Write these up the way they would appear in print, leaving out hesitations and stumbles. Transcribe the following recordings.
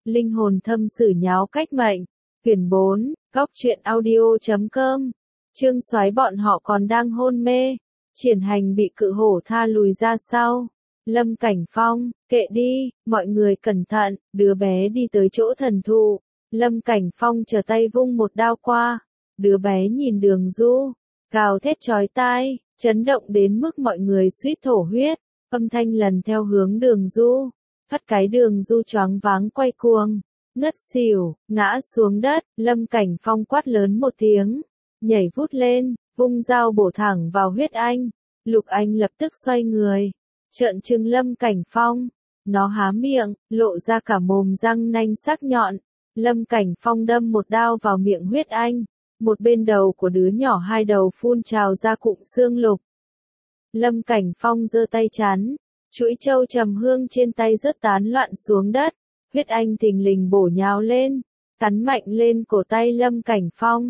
Linh hồn thâm sử nháo cách mệnh. Quyển 4, Góc truyện audio.com. Chương soái bọn họ còn đang hôn mê. Triển Hành bị cự hổ tha lùi ra sau. Lâm Cảnh Phong, kệ đi, mọi người cẩn thận, đứa bé đi tới chỗ thần thụ. Lâm Cảnh Phong trở tay vung một đao qua. Đứa bé nhìn Đường Du, gào thét chói tai, chấn động đến mức mọi người suýt thổ huyết. Âm thanh lần theo hướng Đường Du. Phát cái Đường Du choáng váng quay cuồng, ngất xỉu, ngã xuống đất. Lâm Cảnh Phong quát lớn một tiếng, nhảy vút lên, vung dao bổ thẳng vào huyết anh. Lục Anh lập tức xoay người, trợn trừng Lâm Cảnh Phong. Nó há miệng, lộ ra cả mồm răng nanh sắc nhọn. Lâm Cảnh Phong đâm một đao vào miệng huyết anh. Một bên đầu của đứa nhỏ hai đầu phun trào ra cụm xương lục. Lâm Cảnh Phong giơ tay chắn, chuỗi châu trầm hương trên tay rớt tán loạn xuống đất. Huyết anh thình lình bổ nhào lên, cắn mạnh lên cổ tay Lâm Cảnh Phong.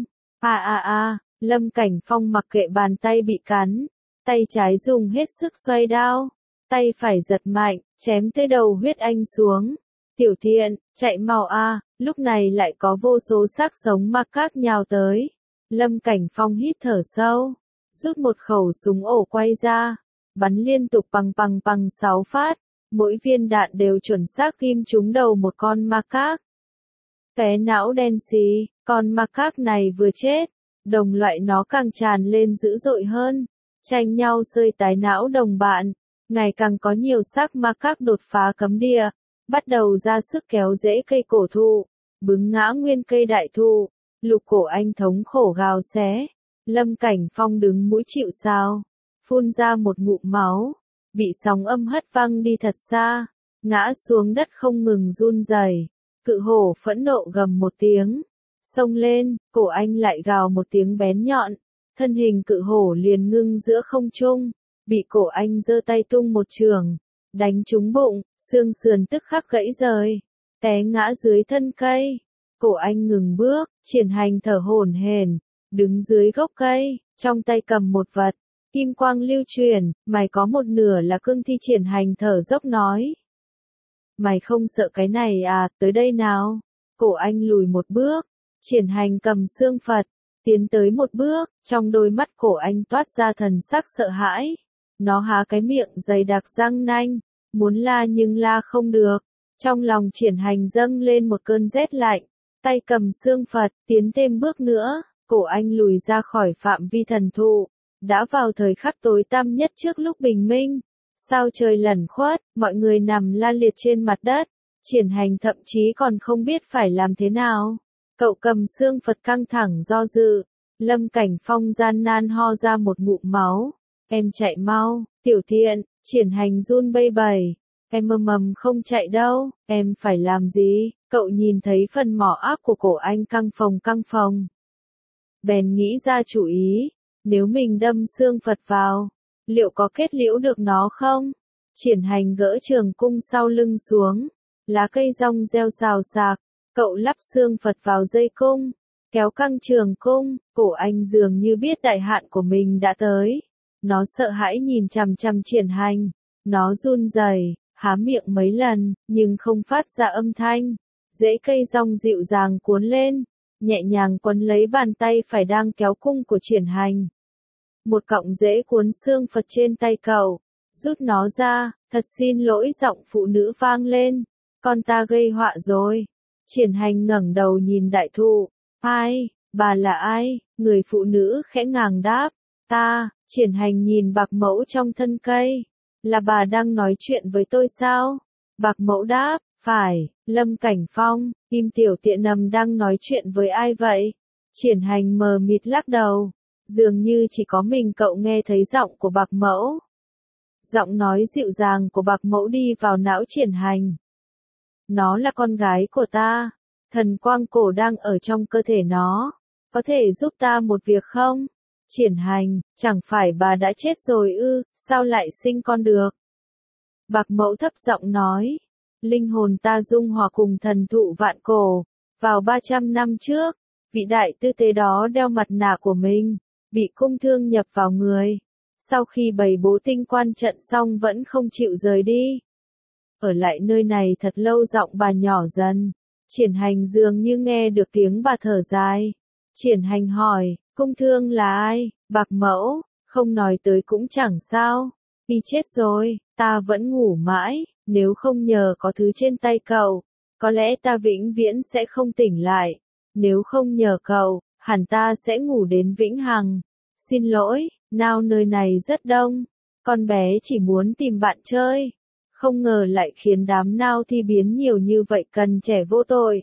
Lâm Cảnh Phong mặc kệ bàn tay bị cắn, tay trái dùng hết sức xoay đao, tay phải giật mạnh, chém tới đầu huyết anh xuống. Tiểu thiện, chạy mau a! Lúc này lại có vô số xác sống ma các nhào tới. Lâm Cảnh Phong hít thở sâu, rút một khẩu súng ổ quay ra, bắn liên tục bằng 6 phát, mỗi viên đạn đều chuẩn xác ghim trúng đầu một con ma các. Bé não đen xì, con ma các này vừa chết, đồng loại nó càng tràn lên dữ dội hơn, tranh nhau xơi tái não đồng bạn. Ngày càng có nhiều xác ma các đột phá cấm địa, bắt đầu ra sức kéo rễ cây cổ thụ, bứng ngã nguyên cây đại thụ. Lục Cổ Anh thống khổ gào xé. Lâm Cảnh Phong đứng mũi chịu sào, phun ra một ngụm máu, bị sóng âm hất văng đi thật xa, ngã xuống đất không ngừng run rẩy. Cự hổ phẫn nộ gầm một tiếng, xông lên. Cổ Anh lại gào một tiếng bén nhọn, thân hình cự hổ liền ngưng giữa không trung, bị Cổ Anh giơ tay tung một chưởng, đánh trúng bụng, xương sườn tức khắc gãy rời, té ngã dưới thân cây. Cổ Anh ngừng bước, Triển Hành thở hổn hển, đứng dưới gốc cây, trong tay cầm một vật, kim quang lưu chuyển. Mày có một nửa là cương thi. Triển Hành thở dốc nói. Mày không sợ cái này à, tới đây nào. Cổ Anh lùi một bước, Triển Hành cầm xương Phật, tiến tới một bước, trong đôi mắt Cổ Anh toát ra thần sắc sợ hãi. Nó há cái miệng dày đặc răng nanh, muốn la nhưng la không được. Trong lòng Triển Hành dâng lên một cơn rét lạnh, tay cầm xương Phật, tiến thêm bước nữa. Cổ Anh lùi ra khỏi phạm vi thần thụ, đã vào thời khắc tối tăm nhất trước lúc bình minh. Sao trời lẩn khuất, mọi người nằm la liệt trên mặt đất. Triển Hành thậm chí còn không biết phải làm thế nào. Cậu cầm xương Phật căng thẳng do dự. Lâm Cảnh Phong gian nan ho ra một ngụm máu. Em chạy mau, Tiểu Thiện. Triển Hành run bây bẩy. Em không chạy đâu, em phải làm gì? Cậu nhìn thấy phần mỏ ác của Cổ Anh căng phồng. Bèn nghĩ ra chủ ý, nếu mình đâm xương Phật vào, liệu có kết liễu được nó không? Triển Hành gỡ trường cung sau lưng xuống, lá cây rong reo xào xạc, cậu lắp xương Phật vào dây cung, kéo căng trường cung. Cổ Anh dường như biết đại hạn của mình đã tới, nó sợ hãi nhìn chằm chằm Triển Hành, nó run rẩy, há miệng mấy lần, nhưng không phát ra âm thanh. Rễ cây rong dịu dàng cuốn lên, nhẹ nhàng quấn lấy bàn tay phải đang kéo cung của Triển Hành. Một cọng rễ cuốn xương Phật trên tay cậu, rút nó ra. Thật xin lỗi, giọng phụ nữ vang lên, con ta gây họa rồi. Triển Hành ngẩng đầu nhìn đại thụ. Ai, bà là ai? Người phụ nữ khẽ ngàng đáp. Ta. Triển Hành nhìn Bạc Mẫu trong thân cây. Là bà đang nói chuyện với tôi sao? Bạc Mẫu đáp. Phải. Lâm Cảnh Phong, Kim Tiểu Tiện nằm đang nói chuyện với ai vậy? Triển Hành mờ mịt lắc đầu. Dường như chỉ có mình cậu nghe thấy giọng của Bạc Mẫu. Giọng nói dịu dàng của Bạc Mẫu đi vào não Triển Hành. Nó là con gái của ta. Thần quang cổ đang ở trong cơ thể nó. Có thể giúp ta một việc không? Triển Hành, chẳng phải bà đã chết rồi ư, sao lại sinh con được? Bạc Mẫu thấp giọng nói. Linh hồn ta dung hòa cùng thần thụ vạn cổ. Vào 300 năm trước, vị đại tư tế đó đeo mặt nạ của mình, bị cung thương nhập vào người. Sau khi bày bố tinh quan trận xong vẫn không chịu rời đi. Ở lại nơi này thật lâu, giọng bà nhỏ dần. Triển Hành dường như nghe được tiếng bà thở dài. Triển Hành hỏi, cung thương là ai? Bạc Mẫu, không nói tới cũng chẳng sao. Y chết rồi, ta vẫn ngủ mãi, nếu không nhờ có thứ trên tay cậu, có lẽ ta vĩnh viễn sẽ không tỉnh lại. Nếu không nhờ cậu, hẳn ta sẽ ngủ đến vĩnh hằng. Xin lỗi, nào nơi này rất đông. Con bé chỉ muốn tìm bạn chơi. Không ngờ lại khiến đám nao thi biến nhiều như vậy cần trẻ vô tội.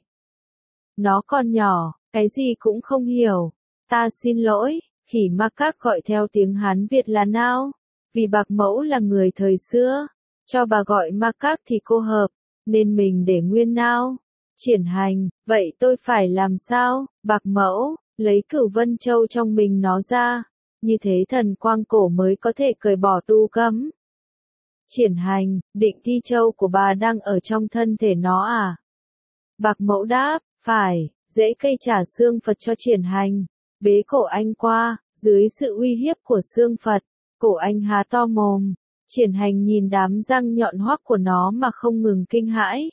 Nó còn nhỏ, cái gì cũng không hiểu. Ta xin lỗi, khỉ macaque gọi theo tiếng Hán Việt là nao. Vì Bạc Mẫu là người thời xưa, cho bà gọi macaque thì cô hợp, nên mình để nguyên nao. Triển Hành, vậy tôi phải làm sao? Bạc Mẫu, lấy Cửu Vân Châu trong mình nó ra. Như thế thần quang cổ mới có thể cởi bỏ tu cấm. Triển Hành, định thi châu của bà đang ở trong thân thể nó à? Bạc Mẫu đáp, phải, dễ cây trả xương Phật cho Triển Hành. Bế cổ anh qua, dưới sự uy hiếp của xương Phật, cổ anh há to mồm. Triển Hành nhìn đám răng nhọn hoắt của nó mà không ngừng kinh hãi.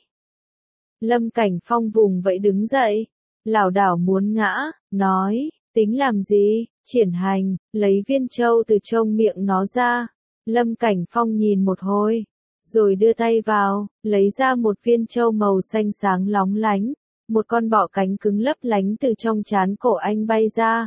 Lâm Cảnh Phong vùng vẫy đứng dậy, lảo đảo muốn ngã, nói, tính làm gì? Triển Hành, lấy viên châu từ trong miệng nó ra. Lâm Cảnh Phong nhìn một hồi, rồi đưa tay vào, lấy ra một viên châu màu xanh sáng lóng lánh. Một con bọ cánh cứng lấp lánh từ trong trán cổ anh bay ra.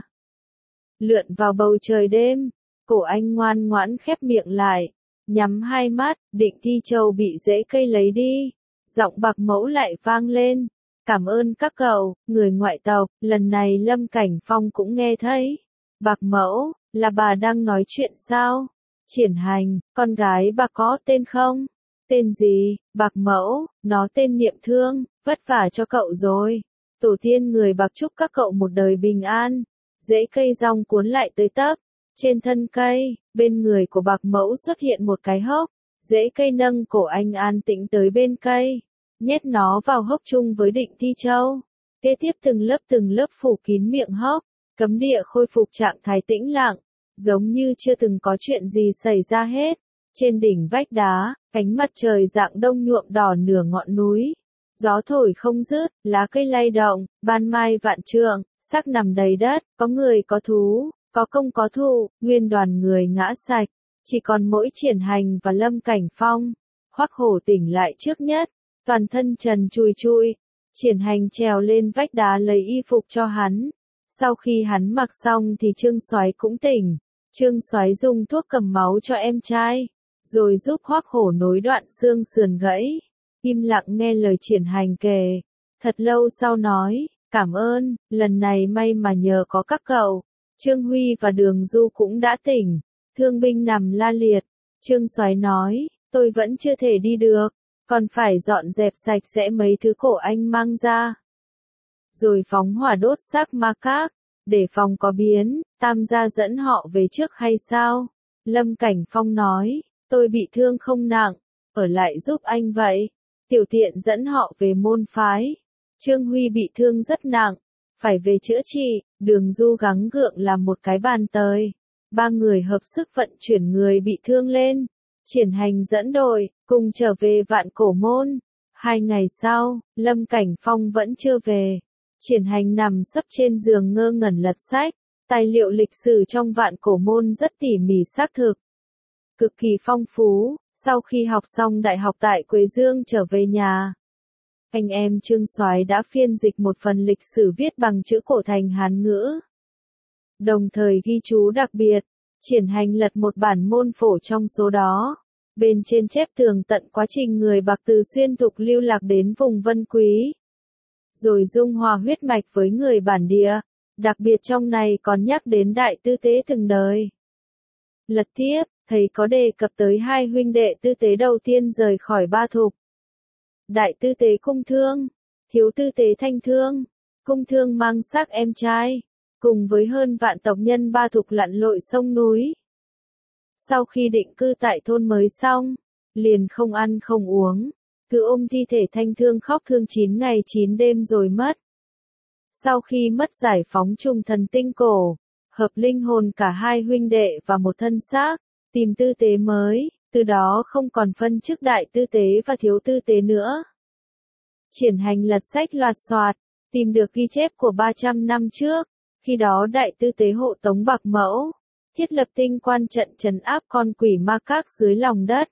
Lượn vào bầu trời đêm, cổ anh ngoan ngoãn khép miệng lại, nhắm hai mắt, định thi châu bị rễ cây lấy đi. Giọng Bạc Mẫu lại vang lên, cảm ơn các cậu, người ngoại tộc. Lần này Lâm Cảnh Phong cũng nghe thấy. Bạc Mẫu, là bà đang nói chuyện sao? Triển Hành, con gái bà có tên không? Tên gì? Bạc Mẫu, nó tên Niệm Thương, vất vả cho cậu rồi. Tổ tiên người Bạc chúc các cậu một đời bình an. Rễ cây rong cuốn lại tới tấp. Trên thân cây, bên người của Bạc Mẫu xuất hiện một cái hốc. Rễ cây nâng cổ anh an tĩnh tới bên cây, nhét nó vào hốc chung với định thi châu. Kế tiếp từng lớp phủ kín miệng hốc, cấm địa khôi phục trạng thái tĩnh lặng, giống như chưa từng có chuyện gì xảy ra hết. Trên đỉnh vách đá, ánh mặt trời dạng đông nhuộm đỏ nửa ngọn núi. Gió thổi không dứt, lá cây lay động, ban mai vạn trượng, xác nằm đầy đất, có người có thú, có công có thụ, nguyên đoàn người ngã sạch. Chỉ còn mỗi Triển Hành và Lâm Cảnh Phong. Hoắc Hổ tỉnh lại trước nhất, toàn thân trần trụi trụi. Triển Hành trèo lên vách đá lấy y phục cho hắn. Sau khi hắn mặc xong thì Trương Soái cũng tỉnh. Trương Soái dùng thuốc cầm máu cho em trai, rồi giúp Hoắc Hổ nối đoạn xương sườn gãy. Im lặng nghe lời Triển Hành kể. Thật lâu sau nói, cảm ơn, lần này may mà nhờ có các cậu. Trương Huy và Đường Du cũng đã tỉnh. Thương binh nằm la liệt. Trương Soái nói, tôi vẫn chưa thể đi được, còn phải dọn dẹp sạch sẽ mấy thứ cổ anh mang ra. Rồi phóng hỏa đốt xác macaque, để phòng có biến, Tam gia dẫn họ về trước hay sao? Lâm Cảnh Phong nói, tôi bị thương không nặng, ở lại giúp anh vậy. Tiểu Tiện dẫn họ về môn phái. Trương Huy bị thương rất nặng, phải về chữa trị. Đường Du gắng gượng làm một cái bàn tời. Ba người hợp sức vận chuyển người bị thương lên. Triển Hành dẫn đội, cùng trở về Vạn Cổ Môn. 2 ngày sau, Lâm Cảnh Phong vẫn chưa về. Triển Hành nằm sấp trên giường ngơ ngẩn lật sách. Tài liệu lịch sử trong Vạn Cổ Môn rất tỉ mỉ xác thực, cực kỳ phong phú. Sau khi học xong đại học tại Quế Dương trở về nhà, anh em Trương Soái đã phiên dịch một phần lịch sử viết bằng chữ cổ thành Hán ngữ. Đồng thời ghi chú đặc biệt, Triển Hành lật một bản môn phổ trong số đó. Bên trên chép tường tận quá trình người Bạc từ xuyên thục lưu lạc đến vùng Vân Quý, rồi dung hòa huyết mạch với người bản địa. Đặc biệt trong này còn nhắc đến Đại Tư Tế từng đời. Lật tiếp, thầy có đề cập tới 2 huynh đệ tư tế đầu tiên rời khỏi Ba Thục. Đại Tư Tế Cung Thương, Thiếu Tư Tế Thanh Thương. Cung Thương mang xác em trai, cùng với hơn vạn tộc nhân Ba Thục lặn lội sông núi. Sau khi định cư tại thôn mới xong, liền không ăn không uống, cứ ôm thi thể Thanh Thương khóc thương 9 ngày 9 đêm rồi mất. Sau khi mất giải phóng trùng thần tinh cổ, hợp linh hồn cả 2 huynh đệ và một thân xác, tìm tư tế mới, từ đó không còn phân chức Đại Tư Tế và Thiếu Tư Tế nữa. Triển Hành lật sách loạt soạt, tìm được ghi chép của 300 năm trước, khi đó đại tư tế hộ tống Bạc Mẫu, thiết lập tinh quan trận trấn áp con quỷ ma các dưới lòng đất.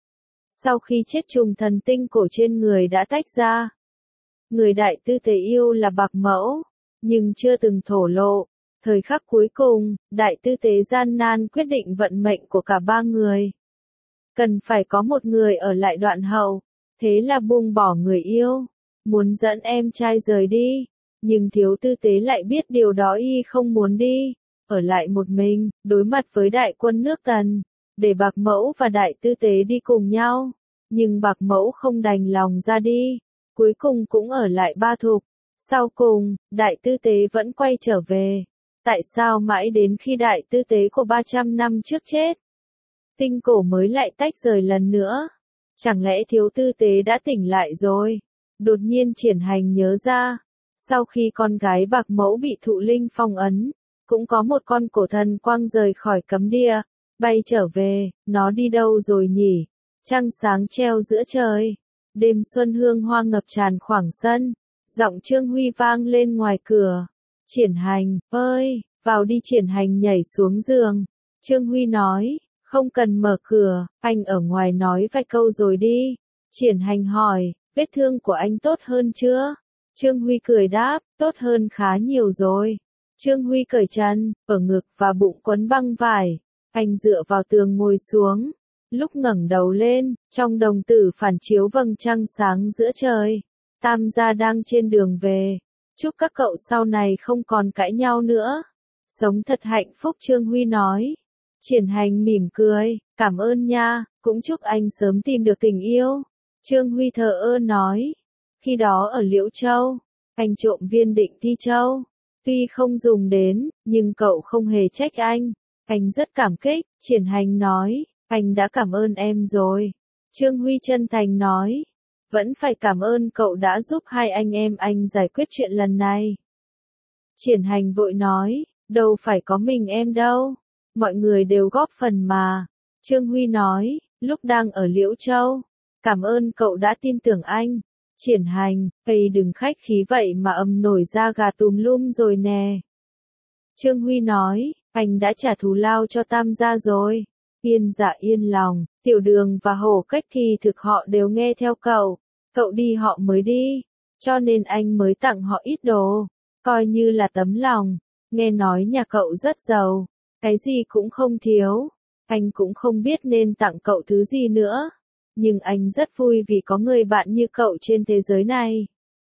Sau khi chết trùng thần tinh cổ trên người đã tách ra. Người đại tư tế yêu là Bạc Mẫu, nhưng chưa từng thổ lộ. Thời khắc cuối cùng, đại tư tế gian nan quyết định vận mệnh của cả ba người. Cần phải có một người ở lại đoạn hậu, thế là buông bỏ người yêu, muốn dẫn em trai rời đi, nhưng thiếu tư tế lại biết điều đó y không muốn đi, ở lại một mình, đối mặt với đại quân nước Tần, để Bạc Mẫu và đại tư tế đi cùng nhau, nhưng Bạc Mẫu không đành lòng ra đi, cuối cùng cũng ở lại Ba Thục. Sau cùng, đại tư tế vẫn quay trở về. Tại sao mãi đến khi đại tư tế của 300 năm trước chết, tinh cổ mới lại tách rời lần nữa? Chẳng lẽ thiếu tư tế đã tỉnh lại rồi? Đột nhiên Triển Hành nhớ ra, sau khi con gái Bạc Mẫu bị thụ linh phong ấn, cũng có một con cổ thần quang rời khỏi cấm địa, bay trở về, nó đi đâu rồi nhỉ? Trăng sáng treo giữa trời, đêm xuân hương hoa ngập tràn khoảng sân, giọng Trương Huy vang lên ngoài cửa. Triển Hành, ơi, vào đi. Triển Hành nhảy xuống giường. Trương Huy nói, không cần mở cửa, anh ở ngoài nói vài câu rồi đi. Triển Hành hỏi, vết thương của anh tốt hơn chưa? Trương Huy cười đáp, tốt hơn khá nhiều rồi. Trương Huy cởi chân, ở ngực và bụng quấn băng vải. Anh dựa vào tường ngồi xuống. Lúc ngẩng đầu lên, trong đồng tử phản chiếu vầng trăng sáng giữa trời. Tam gia đang trên đường về. Chúc các cậu sau này không còn cãi nhau nữa. Sống thật hạnh phúc, Trương Huy nói. Triển Hành mỉm cười, cảm ơn nha, cũng chúc anh sớm tìm được tình yêu. Trương Huy thờ ơ nói. Khi đó ở Liễu Châu, anh trộm viên định thi châu. Tuy không dùng đến, nhưng cậu không hề trách anh. Anh rất cảm kích. Triển Hành nói, anh đã cảm ơn em rồi. Trương Huy chân thành nói. Vẫn phải cảm ơn cậu đã giúp hai anh em anh giải quyết chuyện lần này. Triển Hành vội nói, đâu phải có mình em đâu, mọi người đều góp phần mà. Trương Huy nói, lúc đang ở Liễu Châu, cảm ơn cậu đã tin tưởng anh. Triển Hành, cây đừng khách khí vậy mà nổi da gà tùm lum rồi nè. Trương Huy nói, anh đã trả thù lao cho Tam gia rồi. Yên dạ yên lòng, Tiểu Đường và Hổ Cách kỳ thực họ đều nghe theo cậu. Cậu đi họ mới đi, cho nên anh mới tặng họ ít đồ, coi như là tấm lòng. Nghe nói nhà cậu rất giàu, cái gì cũng không thiếu, anh cũng không biết nên tặng cậu thứ gì nữa. Nhưng anh rất vui vì có người bạn như cậu trên thế giới này.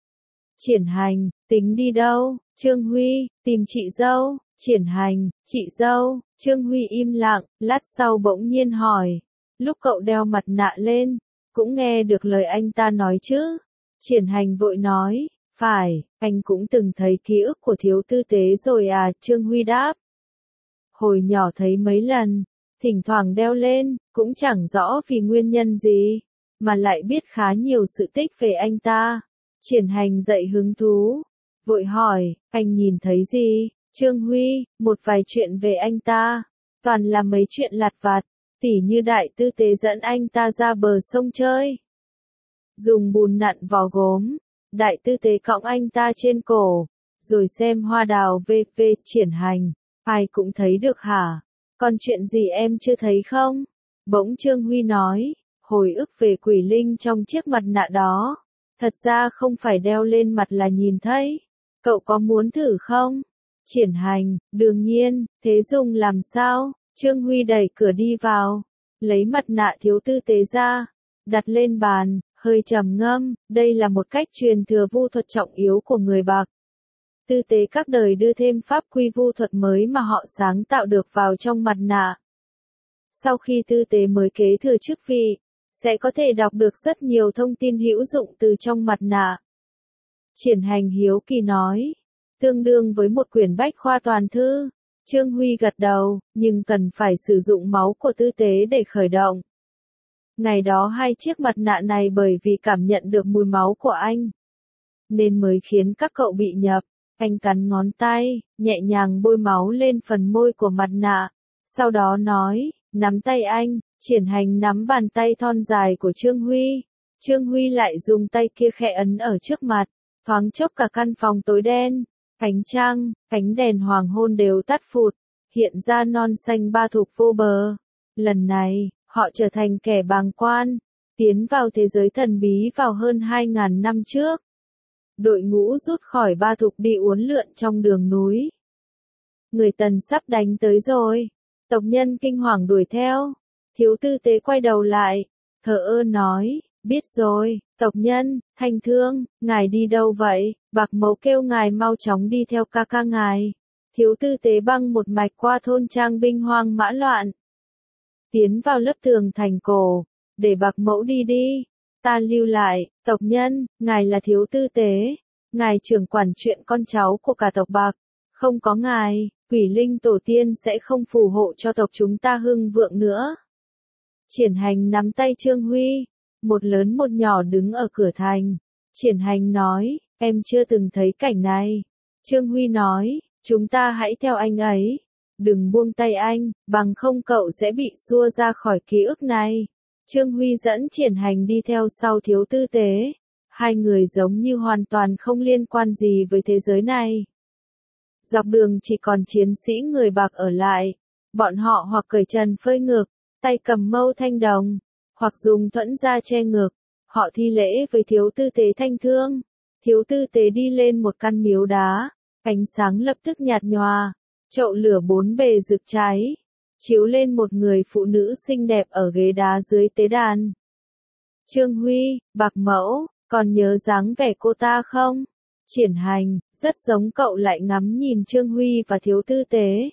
Triển Hành, tính đi đâu? Trương Huy, tìm chị dâu. Triển Hành, chị dâu. Trương Huy im lặng, lát sau bỗng nhiên hỏi. Lúc cậu đeo mặt nạ lên, cũng nghe được lời anh ta nói chứ? Triển Hành vội nói, phải, anh cũng từng thấy ký ức của thiếu tư tế rồi à? Trương Huy đáp. Hồi nhỏ thấy mấy lần, thỉnh thoảng đeo lên, cũng chẳng rõ vì nguyên nhân gì, mà lại biết khá nhiều sự tích về anh ta. Triển Hành dậy hứng thú, vội hỏi, anh nhìn thấy gì? Trương Huy, một vài chuyện về anh ta, toàn là mấy chuyện lặt vặt, tỉ như đại tư tế dẫn anh ta ra bờ sông chơi, dùng bùn nặn vò gốm, đại tư tế cõng anh ta trên cổ, rồi xem hoa đào v.v. Triển Hành, ai cũng thấy được hả? Còn chuyện gì em chưa thấy không? Bỗng Trương Huy nói, hồi ức về quỷ linh trong chiếc mặt nạ đó, thật ra không phải đeo lên mặt là nhìn thấy. Cậu có muốn thử không? Triển Hành, đương nhiên, thế dùng làm sao? Trương Huy đẩy cửa đi vào, lấy mặt nạ thiếu tư tế ra, đặt lên bàn, hơi trầm ngâm, đây là một cách truyền thừa vu thuật trọng yếu của người Bạc. Tư tế các đời đưa thêm pháp quy vu thuật mới mà họ sáng tạo được vào trong mặt nạ. Sau khi tư tế mới kế thừa chức vị, sẽ có thể đọc được rất nhiều thông tin hữu dụng từ trong mặt nạ. Triển Hành hiếu kỳ nói, tương đương với một quyển bách khoa toàn thư. Trương Huy gật đầu, nhưng cần phải sử dụng máu của tư tế để khởi động. Ngày đó hai chiếc mặt nạ này bởi vì cảm nhận được mùi máu của anh, nên mới khiến các cậu bị nhập. Anh cắn ngón tay, nhẹ nhàng bôi máu lên phần môi của mặt nạ. Sau đó nói, nắm tay anh. Triển Hành nắm bàn tay thon dài của Trương Huy. Trương Huy lại dùng tay kia khẽ ấn ở trước mặt, thoáng chốc cả căn phòng tối đen, ánh trăng, ánh đèn hoàng hôn đều tắt phụt, hiện ra non xanh ba thục vô bờ. Lần này, họ trở thành kẻ bàng quan, tiến vào thế giới thần bí vào hơn 2.000 năm trước. Đội ngũ rút khỏi ba thục đi uốn lượn trong đường núi. Người Tần sắp đánh tới rồi. Tộc nhân kinh hoàng đuổi theo. Thiếu tư tế quay đầu lại, thờ ơ nói, biết rồi, tộc nhân, Thanh Thương, ngài đi đâu vậy? Bạc Mẫu kêu ngài mau chóng đi theo ca ca ngài. Thiếu tư tế băng một mạch qua thôn trang binh hoang mã loạn. Tiến vào lớp tường thành cổ, để Bạc Mẫu đi đi. Ta lưu lại, tộc nhân, ngài là thiếu tư tế. Ngài trưởng quản chuyện con cháu của cả tộc Bạc. Không có ngài, quỷ linh tổ tiên sẽ không phù hộ cho tộc chúng ta hưng vượng nữa. Triển Hành nắm tay Trương Huy, một lớn một nhỏ đứng ở cửa thành. Triển Hành nói, em chưa từng thấy cảnh này. Trương Huy nói, chúng ta hãy theo anh ấy. Đừng buông tay anh, bằng không cậu sẽ bị xua ra khỏi ký ức này. Trương Huy dẫn Triển Hành đi theo sau thiếu tư tế. Hai người giống như hoàn toàn không liên quan gì với thế giới này. Dọc đường chỉ còn chiến sĩ người Bạc ở lại. Bọn họ hoặc cởi trần phơi ngực, tay cầm mâu thanh đồng, hoặc dùng thuẫn ra che ngực. Họ thi lễ với thiếu tư tế Thanh Thương. Thiếu tư tế đi lên một căn miếu đá, ánh sáng lập tức nhạt nhòa, chậu lửa bốn bề rực cháy, chiếu lên một người phụ nữ xinh đẹp ở ghế đá dưới tế đàn. Trương Huy, Bạc Mẫu, còn nhớ dáng vẻ cô ta không? Triển Hành, rất giống cậu lại ngắm nhìn Trương Huy và thiếu tư tế.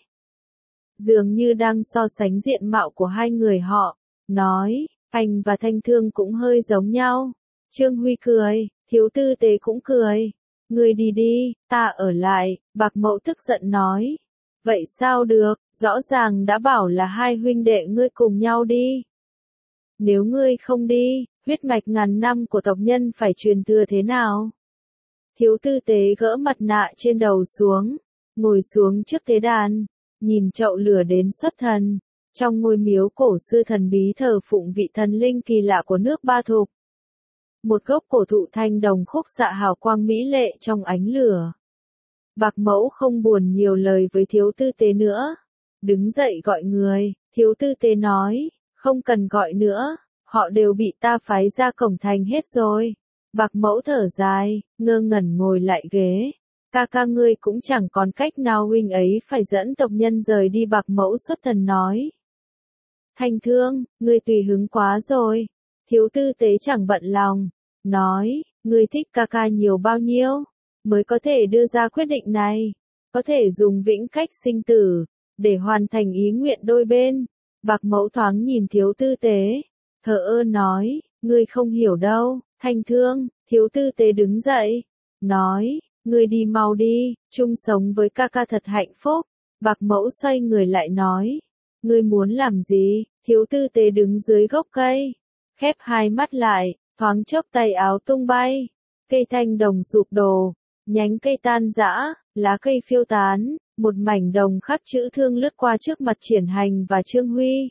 Dường như đang so sánh diện mạo của hai người họ, nói, anh và Thanh Thương cũng hơi giống nhau. Trương Huy cười, thiếu tư tế cũng cười. Ngươi đi đi, ta ở lại, Bạc Mẫu tức giận nói. Vậy sao được, rõ ràng đã bảo là hai huynh đệ ngươi cùng nhau đi. Nếu ngươi không đi, huyết mạch ngàn năm của tộc nhân phải truyền thừa thế nào? Thiếu tư tế gỡ mặt nạ trên đầu xuống, ngồi xuống trước tế đàn, nhìn chậu lửa đến xuất thần. Trong ngôi miếu cổ xưa thần bí thờ phụng vị thần linh kỳ lạ của nước Ba Thục. Một gốc cổ thụ thanh đồng khúc xạ hào quang mỹ lệ trong ánh lửa. Bạc Mẫu không buồn nhiều lời với thiếu tư tế nữa. Đứng dậy gọi người, thiếu tư tế nói, không cần gọi nữa, họ đều bị ta phái ra cổng thành hết rồi. Bạc Mẫu thở dài, ngơ ngẩn ngồi lại ghế. Ca ca ngươi cũng chẳng còn cách nào, huynh ấy phải dẫn tộc nhân rời đi. Bạc Mẫu xuất thần nói. Thanh Thương, ngươi tùy hứng quá rồi. Thiếu tư tế chẳng bận lòng, nói, ngươi thích ca ca nhiều bao nhiêu, mới có thể đưa ra quyết định này, có thể dùng vĩnh cách sinh tử, để hoàn thành ý nguyện đôi bên. Bạc Mẫu thoáng nhìn thiếu tư tế, thờ ơ nói, ngươi không hiểu đâu, Thanh Thương. Thiếu tư tế đứng dậy, nói, ngươi đi mau đi, chung sống với ca ca thật hạnh phúc. Bạc Mẫu xoay người lại nói, ngươi muốn làm gì? Thiếu tư tế đứng dưới gốc cây, khép hai mắt lại, thoáng chốc tay áo tung bay, cây thanh đồng sụp đổ, nhánh cây tan rã, lá cây phiêu tán, một mảnh đồng khắc chữ thương lướt qua trước mặt Triển Hành và Trương Huy.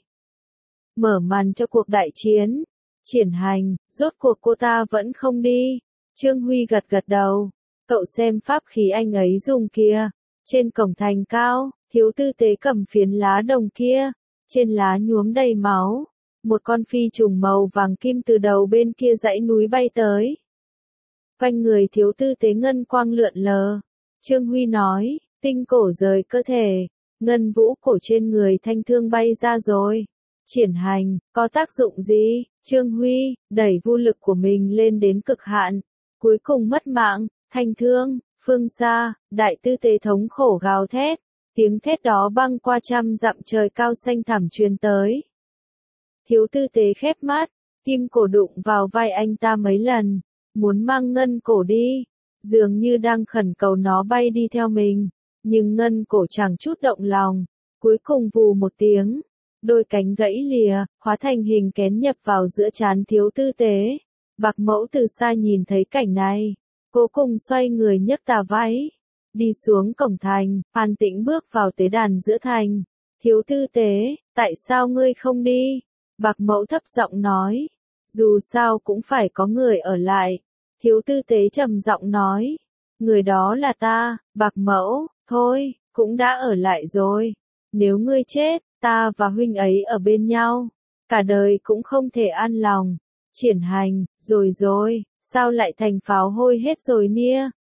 Mở màn cho cuộc đại chiến. Triển Hành, rốt cuộc cô ta vẫn không đi. Trương Huy gật gật đầu, cậu xem pháp khí anh ấy dùng kia. Trên cổng thành cao, thiếu tư tế cầm phiến lá đồng kia, trên lá nhuốm đầy máu. Một con phi trùng màu vàng kim từ đầu bên kia dãy núi bay tới. Quanh người thiếu tư tế ngân quang lượn lờ. Trương Huy nói, tinh cổ rời cơ thể, ngân vũ cổ trên người Thanh Thương bay ra rồi. Triển Hành, có tác dụng gì? Trương Huy, đẩy vô lực của mình lên đến cực hạn. Cuối cùng mất mạng, Thanh Thương, phương xa, đại tư tế thống khổ gào thét. Tiếng thét đó băng qua trăm dặm trời cao xanh thẳm truyền tới. Thiếu tư tế khép mắt, kim cổ đụng vào vai anh ta mấy lần, muốn mang ngân cổ đi, dường như đang khẩn cầu nó bay đi theo mình, nhưng ngân cổ chẳng chút động lòng. Cuối cùng vù một tiếng, đôi cánh gãy lìa, hóa thành hình kén nhập vào giữa trán thiếu tư tế. Bạc Mẫu từ xa nhìn thấy cảnh này, cố cùng xoay người nhấc tà váy, đi xuống cổng thành. An Tĩnh bước vào tế đàn giữa thành. Thiếu tư tế, tại sao ngươi không đi? Bạc Mẫu thấp giọng nói, Dù sao cũng phải có người ở lại. Thiếu tư tế trầm giọng nói. Người đó là ta, Bạc Mẫu, thôi, cũng đã ở lại rồi. Nếu ngươi chết, ta và huynh ấy ở bên nhau. Cả đời cũng không thể an lòng. Triển Hành, rồi, sao lại thành pháo hôi hết rồi nia?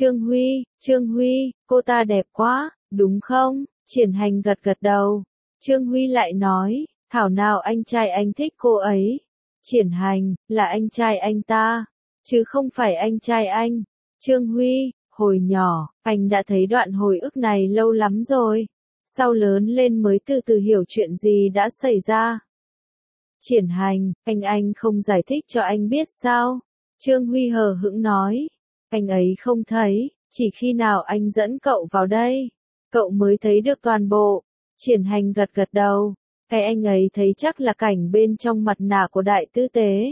Trương Huy, cô ta đẹp quá, đúng không? Triển Hành gật gật đầu. Trương Huy lại nói, thảo nào anh trai anh thích cô ấy. Triển Hành, là anh trai anh ta, chứ không phải anh trai anh. Trương Huy, hồi nhỏ, anh đã thấy đoạn hồi ức này lâu lắm rồi. Sau lớn lên mới từ từ hiểu chuyện gì đã xảy ra. Triển Hành, anh không giải thích cho anh biết sao? Trương Huy hờ hững nói. Anh ấy không thấy, chỉ khi nào anh dẫn cậu vào đây, cậu mới thấy được toàn bộ. Triển Hành gật gật đầu. Cái anh ấy thấy chắc là cảnh bên trong mặt nạ của đại tư tế.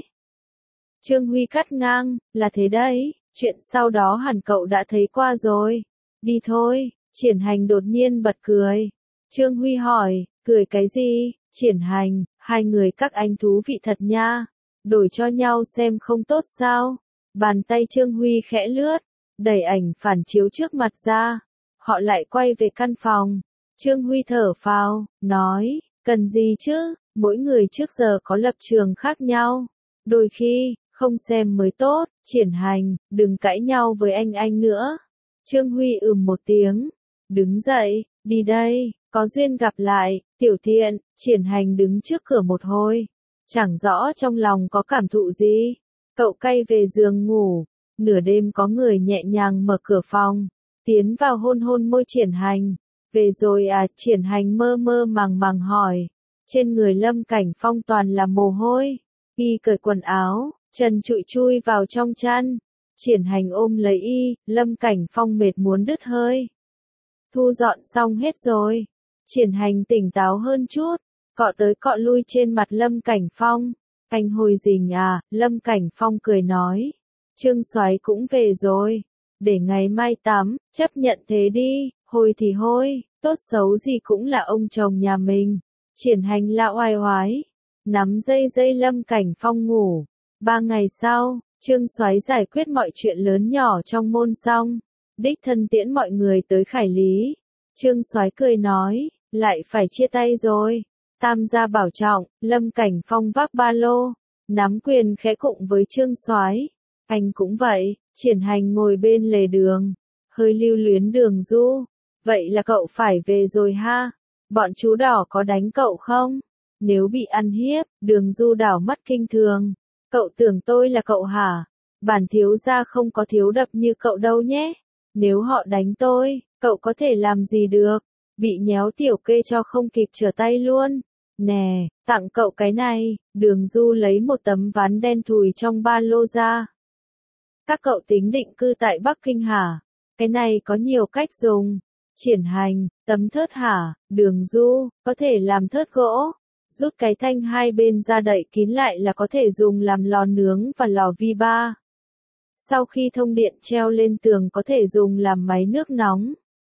Trương Huy cắt ngang, là thế đấy, chuyện sau đó hẳn cậu đã thấy qua rồi. Đi thôi, Triển Hành đột nhiên bật cười. Trương Huy hỏi, cười cái gì? Triển Hành, hai người các anh thú vị thật nha. Đổi cho nhau xem không tốt sao? Bàn tay Trương Huy khẽ lướt, đẩy ảnh phản chiếu trước mặt ra. Họ lại quay về căn phòng. Trương Huy thở phào, nói, cần gì chứ, mỗi người trước giờ có lập trường khác nhau. Đôi khi, không xem mới tốt. Triển Hành, đừng cãi nhau với anh nữa. Trương Huy một tiếng, đứng dậy, đi đây, có duyên gặp lại. Tiểu Thiện. Triển Hành đứng trước cửa một hồi, chẳng rõ trong lòng có cảm thụ gì. Cậu cay về giường ngủ. Nửa đêm có người nhẹ nhàng mở cửa phòng, tiến vào hôn hôn môi Triển Hành. Về rồi à? Triển Hành mơ mơ màng hỏi. Trên người Lâm Cảnh Phong toàn là mồ hôi. Y cởi quần áo, chân trụi chui vào trong chăn. Triển Hành ôm lấy y, Lâm Cảnh Phong mệt muốn đứt hơi. Thu dọn xong hết rồi. Triển Hành tỉnh táo hơn chút, cọ tới cọ lui trên mặt Lâm Cảnh Phong. Anh hồi rình à? Lâm Cảnh Phong cười nói. Trương Soái cũng về rồi, để ngày mai tắm, chấp nhận thế đi, hồi thì hôi, tốt xấu gì cũng là ông chồng nhà mình. Triển Hành la oai oái, nắm dây Lâm Cảnh Phong ngủ. 3 ngày sau, Trương Soái giải quyết mọi chuyện lớn nhỏ trong môn xong, đích thân tiễn mọi người tới Khải Lý. Trương Soái cười nói, lại phải chia tay rồi. Tam gia bảo trọng. Lâm Cảnh Phong vác ba lô, nắm quyền khẽ cụng với Trương Soái. Anh cũng vậy. Triển Hành ngồi bên lề đường, hơi lưu luyến Đường Du. Vậy là cậu phải về rồi ha? Bọn chú đỏ có đánh cậu không? Nếu bị ăn hiếp, Đường Du đảo mắt kinh thường. Cậu tưởng tôi là cậu hả? Bản thiếu gia không có thiếu đập như cậu đâu nhé. Nếu họ đánh tôi, cậu có thể làm gì được? Bị nhéo tiểu kê cho không kịp trở tay luôn. Nè, tặng cậu cái này. Đường Du lấy một tấm ván đen thùi trong ba lô ra. Các cậu tính định cư tại Bắc Kinh hả? Cái này có nhiều cách dùng. Triển Hành, tấm thớt hả? Đường Du, có thể làm thớt gỗ. Rút cái thanh hai bên ra đậy kín lại là có thể dùng làm lò nướng và lò vi ba. Sau khi thông điện treo lên tường có thể dùng làm máy nước nóng.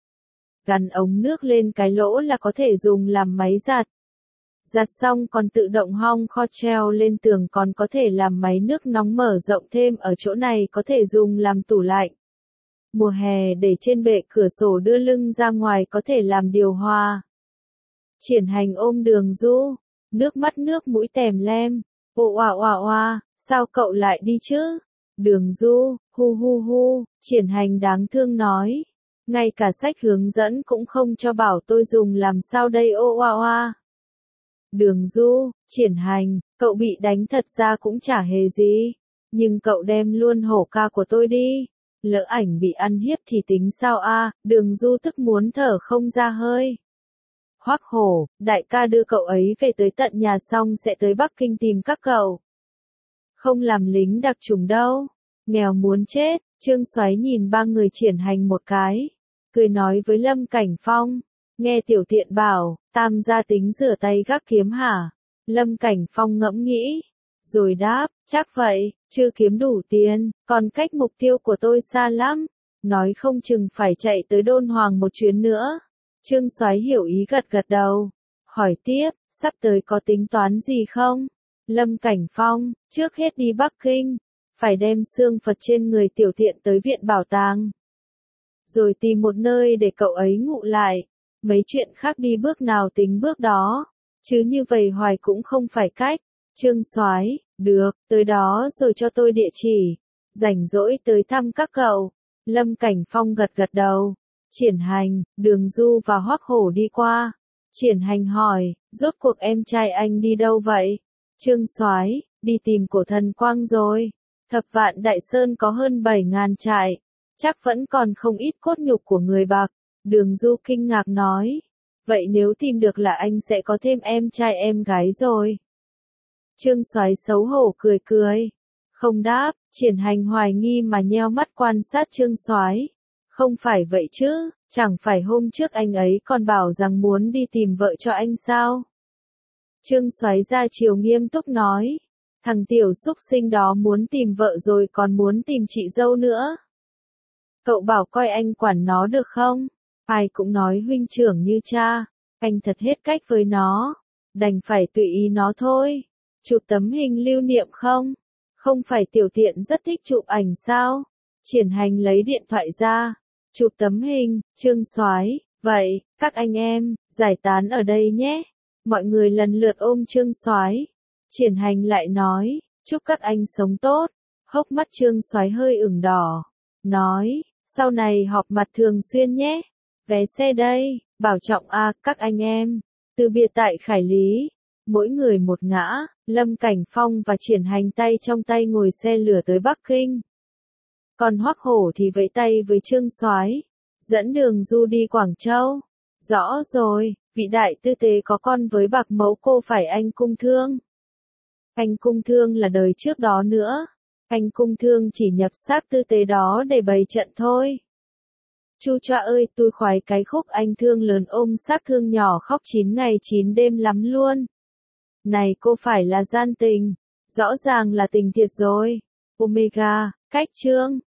Gắn ống nước lên cái lỗ là có thể dùng làm máy giặt. Giặt xong còn tự động hong kho treo lên tường còn có thể làm máy nước nóng mở rộng thêm ở chỗ này có thể dùng làm tủ lạnh. Mùa hè để trên bệ cửa sổ đưa lưng ra ngoài có thể làm điều hòa. Triển Hành ôm Đường Du, nước mắt nước mũi tèm lem. Ồ oa, sao cậu lại đi chứ? Đường Du, hu, Triển Hành đáng thương nói. Ngay cả sách hướng dẫn cũng không cho bảo tôi dùng làm sao đây ô oa. Đường Du, Triển Hành, cậu bị đánh thật ra cũng chả hề gì. Nhưng cậu đem luôn hổ ca của tôi đi. Lỡ ảnh bị ăn hiếp thì tính sao a? Đường Du tức muốn thở không ra hơi. Hoắc Hổ, đại ca đưa cậu ấy về tới tận nhà xong sẽ tới Bắc Kinh tìm các cậu. Không làm lính đặc chủng đâu. Nghèo muốn chết. Trương Soái nhìn 3 người Triển Hành một cái, cười nói với Lâm Cảnh Phong. Nghe Tiểu Thiện bảo, Tam gia tính rửa tay gác kiếm hả? Lâm Cảnh Phong ngẫm nghĩ, rồi đáp, chắc vậy, chưa kiếm đủ tiền, còn cách mục tiêu của tôi xa lắm. Nói không chừng phải chạy tới Đôn Hoàng một chuyến nữa. Trương Soái hiểu ý gật gật đầu. Hỏi tiếp, sắp tới có tính toán gì không? Lâm Cảnh Phong, trước hết đi Bắc Kinh, phải đem xương Phật trên người tiểu thiện tới viện bảo tàng. Rồi tìm một nơi để cậu ấy ngụ lại, mấy chuyện khác đi bước nào tính bước đó, chứ như vậy hoài cũng không phải cách. Trương Soái, được, tới đó rồi cho tôi địa chỉ, rảnh rỗi tới thăm các cậu. Lâm Cảnh Phong gật gật đầu. Triển Hành, Đường Du và Hoắc Hổ đi qua. Triển Hành hỏi, rốt cuộc em trai anh đi đâu vậy? Trương Soái, đi tìm cổ thần Quang rồi. Thập Vạn Đại Sơn có hơn 7.000 trại, chắc vẫn còn không ít cốt nhục của người bạc. Đường Du kinh ngạc nói, vậy nếu tìm được là anh sẽ có thêm em trai em gái rồi. Trương Soái xấu hổ cười cười, không đáp. Triển Hành hoài nghi mà nheo mắt quan sát Trương Soái. Không phải vậy chứ, chẳng phải hôm trước anh ấy còn bảo rằng muốn đi tìm vợ cho anh sao? Trương Soái ra chiều nghiêm túc nói, thằng tiểu xúc sinh đó muốn tìm vợ rồi còn muốn tìm chị dâu nữa. Cậu bảo coi anh quản nó được không? Ai cũng nói huynh trưởng như cha, anh thật hết cách với nó, đành phải tùy ý nó thôi. Chụp tấm hình lưu niệm không? Không phải tiểu tiện rất thích chụp ảnh sao? Triển Hành lấy điện thoại ra, chụp tấm hình. Trương Soái, vậy, các anh em, giải tán ở đây nhé. Mọi người lần lượt ôm Trương Soái. Triển Hành lại nói, chúc các anh sống tốt. Hốc mắt Trương Soái hơi ửng đỏ, nói, sau này họp mặt thường xuyên nhé. Vé xe đây, bảo trọng a các anh em. Từ biệt tại Khải Lý, mỗi người một ngã. Lâm Cảnh Phong và Triển Hành tay trong tay ngồi xe lửa tới Bắc Kinh. Còn Hoắc Hổ thì vẫy tay với Trương Soái, dẫn Đường Du đi Quảng Châu. Rõ rồi, vị đại tư tế có con với bạc mẫu cô phải anh Cung Thương. Anh Cung Thương là đời trước đó nữa. Anh Cung Thương chỉ nhập xác tư tế đó để bày trận thôi. Chu choa ơi, tôi khoái cái khúc anh thương lớn ôm xác thương nhỏ khóc 9 ngày 9 đêm lắm luôn. Này cô phải là gian tình, rõ ràng là tình thiệt rồi. Omega, cách chương.